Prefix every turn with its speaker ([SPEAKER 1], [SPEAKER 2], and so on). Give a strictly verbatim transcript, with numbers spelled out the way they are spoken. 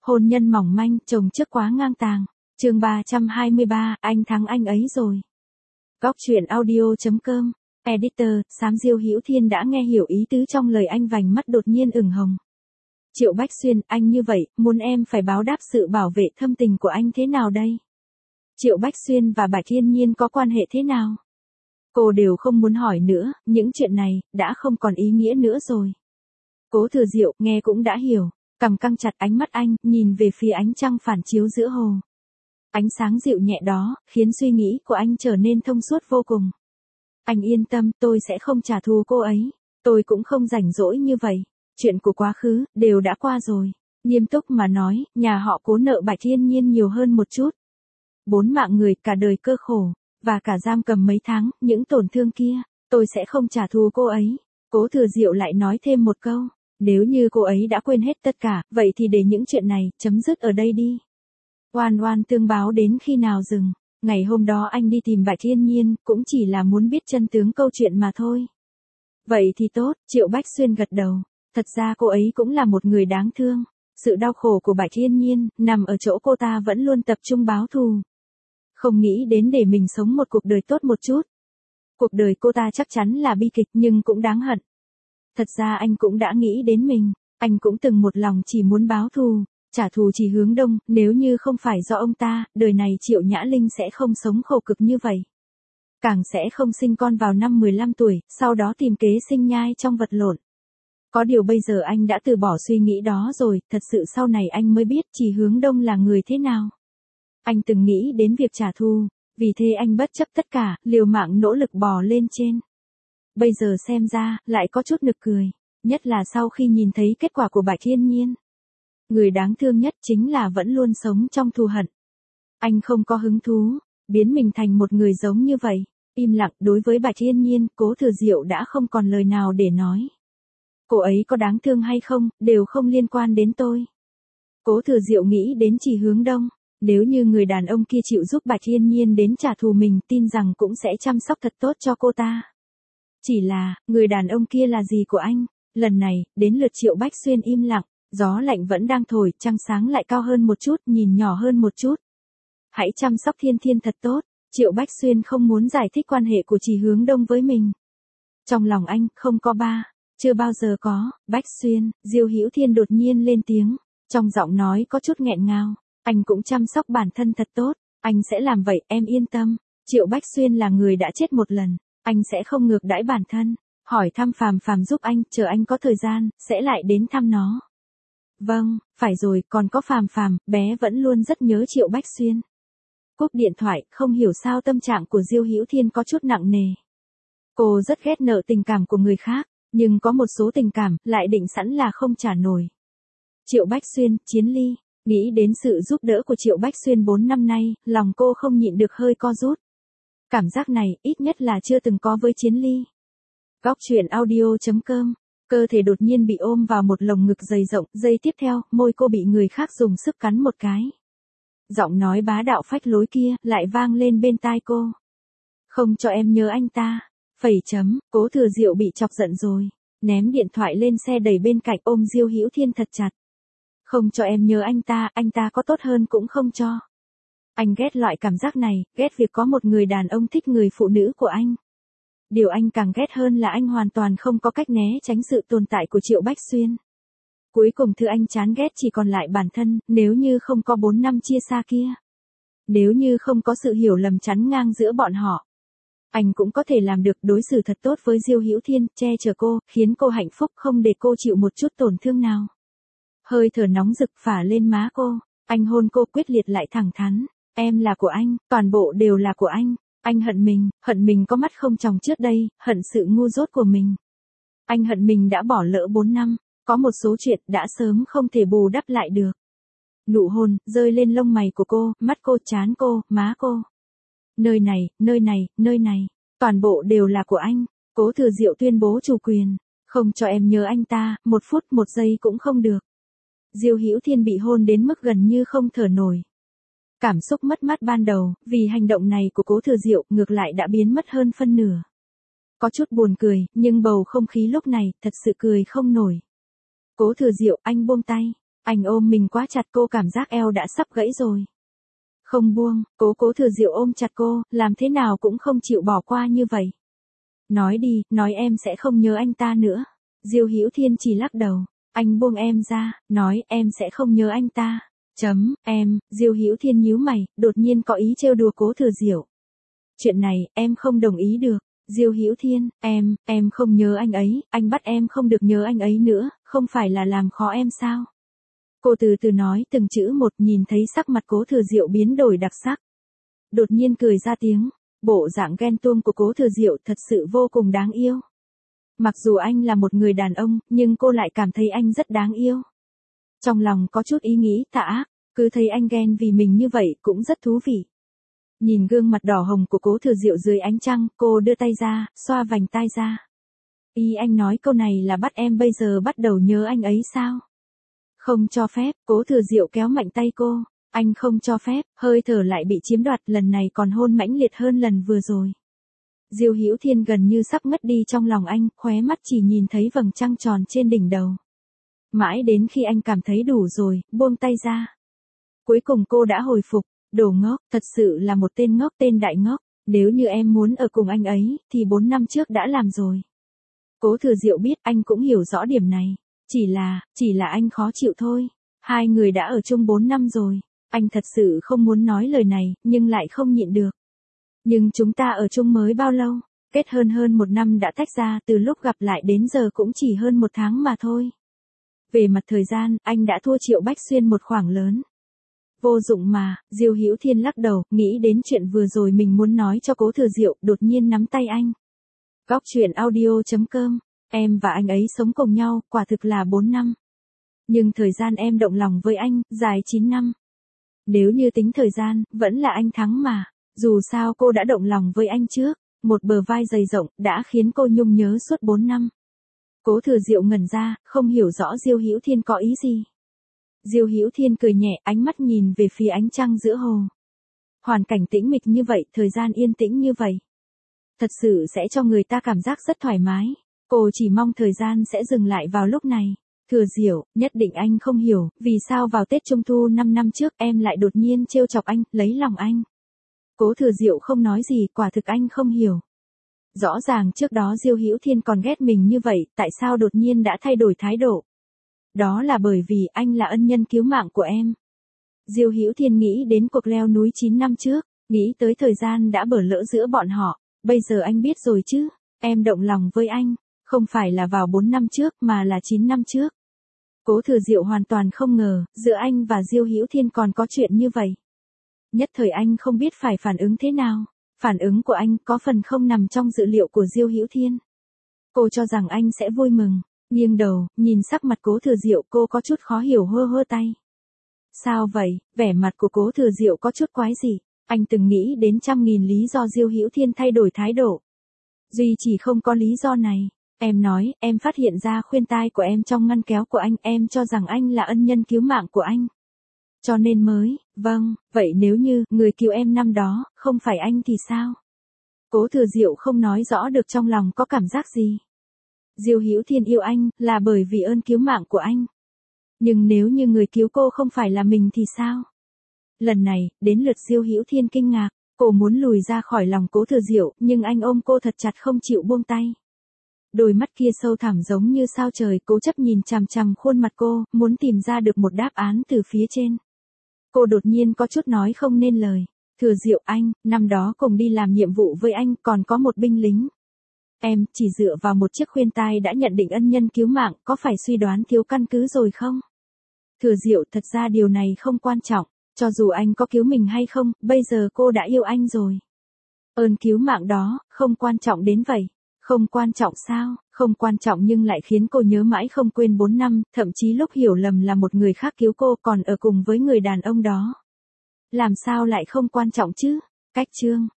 [SPEAKER 1] Hôn nhân mỏng manh, chồng trước quá ngang tàng. Chương ba trăm hai mươi ba, anh thắng anh ấy rồi. Góc truyện audio chấm com. Editor, Xám Diêu Hữu Thiên đã nghe hiểu ý tứ trong lời anh, vành mắt đột nhiên ửng hồng. Triệu Bách Xuyên, anh như vậy, muốn em phải báo đáp sự bảo vệ thâm tình của anh thế nào đây? Triệu Bách Xuyên và Bạch Thiên Nhiên có quan hệ thế nào? Cô đều không muốn hỏi nữa, những chuyện này, đã không còn ý nghĩa nữa rồi. Cố Thừa Diệu, nghe cũng đã hiểu, cằm căng chặt, ánh mắt anh, nhìn về phía ánh trăng phản chiếu giữa hồ. Ánh sáng dịu nhẹ đó, khiến suy nghĩ của anh trở nên thông suốt vô cùng. Anh yên tâm, tôi sẽ không trả thù cô ấy. Tôi cũng không rảnh rỗi như vậy. Chuyện của quá khứ, đều đã qua rồi. Nghiêm túc mà nói, nhà họ Cố nợ Bạch Thiên Nhiên nhiều hơn một chút. Bốn mạng người, cả đời cơ khổ, và cả giam cầm mấy tháng, những tổn thương kia, tôi sẽ không trả thù cô ấy. Cố Thừa Diệu lại nói thêm một câu, nếu như cô ấy đã quên hết tất cả, vậy thì để những chuyện này, chấm dứt ở đây đi. Oan oan tương báo đến khi nào dừng. Ngày hôm đó anh đi tìm Bạch Thiên Nhiên, cũng chỉ là muốn biết chân tướng câu chuyện mà thôi. Vậy thì tốt, Triệu Bách Xuyên gật đầu. Thật ra cô ấy cũng là một người đáng thương. Sự đau khổ của Bạch Thiên Nhiên, nằm ở chỗ cô ta vẫn luôn tập trung báo thù. Không nghĩ đến để mình sống một cuộc đời tốt một chút. Cuộc đời cô ta chắc chắn là bi kịch nhưng cũng đáng hận. Thật ra anh cũng đã nghĩ đến mình. Anh cũng từng một lòng chỉ muốn báo thù. Trả thù chỉ hướng đông, nếu như không phải do ông ta, đời này Triệu Nhã Linh sẽ không sống khổ cực như vậy. Càng sẽ không sinh con vào năm mười lăm tuổi, sau đó tìm kế sinh nhai trong vật lộn. Có điều bây giờ anh đã từ bỏ suy nghĩ đó rồi, thật sự sau này anh mới biết chỉ hướng đông là người thế nào. Anh từng nghĩ đến việc trả thù, vì thế anh bất chấp tất cả, liều mạng nỗ lực bò lên trên. Bây giờ xem ra, lại có chút nực cười, nhất là sau khi nhìn thấy kết quả của Bạch Thiên Nhiên. Người đáng thương nhất chính là vẫn luôn sống trong thù hận. Anh không có hứng thú, biến mình thành một người giống như vậy. Im lặng, đối với Bạch Thiên Nhiên, Cố Thừa Diệu đã không còn lời nào để nói. Cô ấy có đáng thương hay không, đều không liên quan đến tôi. Cố Thừa Diệu nghĩ đến chỉ hướng đông. Nếu như người đàn ông kia chịu giúp Bạch Thiên Nhiên đến trả thù mình, tin rằng cũng sẽ chăm sóc thật tốt cho cô ta. Chỉ là, người đàn ông kia là gì của anh? Lần này, đến lượt Triệu Bách Xuyên im lặng. Gió lạnh vẫn đang thổi, trăng sáng lại cao hơn một chút, nhìn nhỏ hơn một chút. Hãy chăm sóc Thiên Thiên thật tốt. Triệu Bách Xuyên không muốn giải thích quan hệ của Chỉ Hướng Đông với mình. Trong lòng anh, không có ba. Chưa bao giờ có. Bách Xuyên, Diêu Hữu Thiên đột nhiên lên tiếng. Trong giọng nói có chút nghẹn ngào. Anh cũng chăm sóc bản thân thật tốt. Anh sẽ làm vậy, em yên tâm. Triệu Bách Xuyên là người đã chết một lần. Anh sẽ không ngược đãi bản thân. Hỏi thăm Phàm Phàm giúp anh, chờ anh có thời gian, sẽ lại đến thăm nó. Vâng, phải rồi, còn có Phàm Phàm, bé vẫn luôn rất nhớ Triệu Bách Xuyên. Cúp điện thoại, không hiểu sao tâm trạng của Diêu Hữu Thiên có chút nặng nề. Cô rất ghét nợ tình cảm của người khác, nhưng có một số tình cảm, lại định sẵn là không trả nổi. Triệu Bách Xuyên, Chiến Ly, nghĩ đến sự giúp đỡ của Triệu Bách Xuyên bốn năm nay, lòng cô không nhịn được hơi co rút. Cảm giác này, ít nhất là chưa từng có với Chiến Ly. Góc truyện audio chấm com. Cơ thể đột nhiên bị ôm vào một lồng ngực dày rộng, giây tiếp theo, môi cô bị người khác dùng sức cắn một cái. Giọng nói bá đạo phách lối kia, lại vang lên bên tai cô. Không cho em nhớ anh ta. Phẩy chấm, Cố Thừa Diệu bị chọc giận rồi. Ném điện thoại lên xe đẩy bên cạnh, ôm Diêu Hữu Thiên thật chặt. Không cho em nhớ anh ta, anh ta có tốt hơn cũng không cho. Anh ghét loại cảm giác này, ghét việc có một người đàn ông thích người phụ nữ của anh. Điều anh càng ghét hơn là anh hoàn toàn không có cách né tránh sự tồn tại của Triệu Bách Xuyên. Cuối cùng thứ anh chán ghét chỉ còn lại bản thân, nếu như không có bốn năm chia xa kia. Nếu như không có sự hiểu lầm chắn ngang giữa bọn họ. Anh cũng có thể làm được đối xử thật tốt với Diêu Hữu Thiên, che chở cô, khiến cô hạnh phúc, không để cô chịu một chút tổn thương nào. Hơi thở nóng rực phả lên má cô, anh hôn cô quyết liệt lại thẳng thắn. Em là của anh, toàn bộ đều là của anh. Anh hận mình, hận mình có mắt không tròng trước đây, hận sự ngu dốt của mình. Anh hận mình đã bỏ lỡ bốn năm, có một số chuyện đã sớm không thể bù đắp lại được. Nụ hôn, rơi lên lông mày của cô, mắt cô, trán cô, má cô. Nơi này, nơi này, nơi này, toàn bộ đều là của anh. Cố Thừa Diệu tuyên bố chủ quyền, không cho em nhớ anh ta, một phút một giây cũng không được. Diêu Hữu Thiên bị hôn đến mức gần như không thở nổi. Cảm xúc mất mát ban đầu, vì hành động này của Cố Thừa Diệu, ngược lại đã biến mất hơn phân nửa. Có chút buồn cười, nhưng bầu không khí lúc này, thật sự cười không nổi. Cố Thừa Diệu, anh buông tay. Anh ôm mình quá chặt, cô cảm giác eo đã sắp gãy rồi. Không buông, cố cố Thừa Diệu ôm chặt cô, làm thế nào cũng không chịu bỏ qua như vậy. Nói đi, nói em sẽ không nhớ anh ta nữa. Diêu Hữu Thiên chỉ lắc đầu. Anh buông em ra, nói em sẽ không nhớ anh ta. Chấm, em, Diêu Hữu Thiên nhíu mày, đột nhiên có ý trêu đùa cố Thừa Diệu. Chuyện này, em không đồng ý được. Diêu Hữu Thiên, em, em không nhớ anh ấy, anh bắt em không được nhớ anh ấy nữa, không phải là làm khó em sao? Cô từ từ nói từng chữ một, nhìn thấy sắc mặt cố Thừa Diệu biến đổi đặc sắc. Đột nhiên cười ra tiếng, bộ dạng ghen tuông của cố Thừa Diệu thật sự vô cùng đáng yêu. Mặc dù anh là một người đàn ông, nhưng cô lại cảm thấy anh rất đáng yêu. Trong lòng có chút ý nghĩ tà ác, cứ thấy anh ghen vì mình như vậy cũng rất thú vị. Nhìn gương mặt đỏ hồng của cố Thừa Diệu dưới ánh trăng, cô đưa tay ra, xoa vành tai ra. Ý anh nói câu này là bắt em bây giờ bắt đầu nhớ anh ấy sao? Không cho phép, cố Thừa Diệu kéo mạnh tay cô. Anh không cho phép, hơi thở lại bị chiếm đoạt, lần này còn hôn mãnh liệt hơn lần vừa rồi. Diêu Hữu Thiên gần như sắp ngất đi trong lòng anh, khóe mắt chỉ nhìn thấy vầng trăng tròn trên đỉnh đầu. Mãi đến khi anh cảm thấy đủ rồi, buông tay ra. Cuối cùng cô đã hồi phục. Đồ ngốc, thật sự là một tên ngốc, tên đại ngốc. Nếu như em muốn ở cùng anh ấy, thì bốn năm trước đã làm rồi. Cố Thừa Diệu biết anh cũng hiểu rõ điểm này. Chỉ là, chỉ là anh khó chịu thôi. Hai người đã ở chung bốn năm rồi. Anh thật sự không muốn nói lời này, nhưng lại không nhịn được. Nhưng chúng ta ở chung mới bao lâu? Kết hơn hơn một năm đã tách ra, từ lúc gặp lại đến giờ cũng chỉ hơn một tháng mà thôi. Về mặt thời gian, anh đã thua Triệu Bách Xuyên một khoảng lớn. Vô dụng mà, Diêu Hữu Thiên lắc đầu, nghĩ đến chuyện vừa rồi mình muốn nói cho cố Thừa Diệu, đột nhiên nắm tay anh. Góc truyện audio chấm com, em và anh ấy sống cùng nhau, quả thực là bốn năm. Nhưng thời gian em động lòng với anh, dài chín năm. Nếu như tính thời gian, vẫn là anh thắng mà. Dù sao cô đã động lòng với anh trước, một bờ vai dày rộng, đã khiến cô nhung nhớ suốt bốn năm. Cố Thừa Diệu ngẩn ra, không hiểu rõ Diêu Hữu Thiên có ý gì. Diêu Hữu Thiên cười nhẹ, ánh mắt nhìn về phía ánh trăng giữa hồ. Hoàn cảnh tĩnh mịch như vậy, thời gian yên tĩnh như vậy. Thật sự sẽ cho người ta cảm giác rất thoải mái. Cô chỉ mong thời gian sẽ dừng lại vào lúc này. Thừa Diệu, nhất định anh không hiểu, vì sao vào Tết Trung Thu năm năm trước em lại đột nhiên trêu chọc anh, lấy lòng anh. Cố Thừa Diệu không nói gì, quả thực anh không hiểu. Rõ ràng trước đó Diêu Hữu Thiên còn ghét mình như vậy, tại sao đột nhiên đã thay đổi thái độ? Đó là bởi vì anh là ân nhân cứu mạng của em. Diêu Hữu Thiên nghĩ đến cuộc leo núi chín năm trước, nghĩ tới thời gian đã bỡ lỡ giữa bọn họ, bây giờ anh biết rồi chứ, em động lòng với anh, không phải là vào bốn năm trước mà là chín năm trước. Cố Thừa Diệu hoàn toàn không ngờ, giữa anh và Diêu Hữu Thiên còn có chuyện như vậy. Nhất thời anh không biết phải phản ứng thế nào, phản ứng của anh có phần không nằm trong dự liệu của Diêu Hữu Thiên. Cô cho rằng anh sẽ vui mừng. Nghiêng đầu, nhìn sắc mặt Cố Thừa Diệu, cô có chút khó hiểu, hơ hơ tay. Sao vậy, vẻ mặt của Cố Thừa Diệu có chút quái dị. Anh từng nghĩ đến trăm nghìn lý do Diêu Hữu Thiên thay đổi thái độ. Duy chỉ không có lý do này. Em nói, em phát hiện ra khuyên tai của em trong ngăn kéo của anh, em cho rằng anh là ân nhân cứu mạng của anh. Cho nên mới, vâng, vậy nếu như, người cứu em năm đó, không phải anh thì sao? Cố Thừa Diệu không nói rõ được trong lòng có cảm giác gì. Diêu Hữu Thiên yêu anh, là bởi vì ơn cứu mạng của anh. Nhưng nếu như người cứu cô không phải là mình thì sao? Lần này, đến lượt Diêu Hữu Thiên kinh ngạc, cô muốn lùi ra khỏi lòng Cố Thừa Diệu, nhưng anh ôm cô thật chặt không chịu buông tay. Đôi mắt kia sâu thẳm giống như sao trời, cố chấp nhìn chằm chằm khuôn mặt cô, muốn tìm ra được một đáp án từ phía trên. Cô đột nhiên có chút nói không nên lời. Thừa Diệu anh, năm đó cùng đi làm nhiệm vụ với anh, còn có một binh lính. Em, chỉ dựa vào một chiếc khuyên tai đã nhận định ân nhân cứu mạng, có phải suy đoán thiếu căn cứ rồi không? Thừa Diệu, thật ra điều này không quan trọng, cho dù anh có cứu mình hay không, bây giờ cô đã yêu anh rồi. Ơn cứu mạng đó, không quan trọng đến vậy. Không quan trọng sao, không quan trọng nhưng lại khiến cô nhớ mãi không quên bốn năm, thậm chí lúc hiểu lầm là một người khác cứu cô còn ở cùng với người đàn ông đó. Làm sao lại không quan trọng chứ? Cách chương.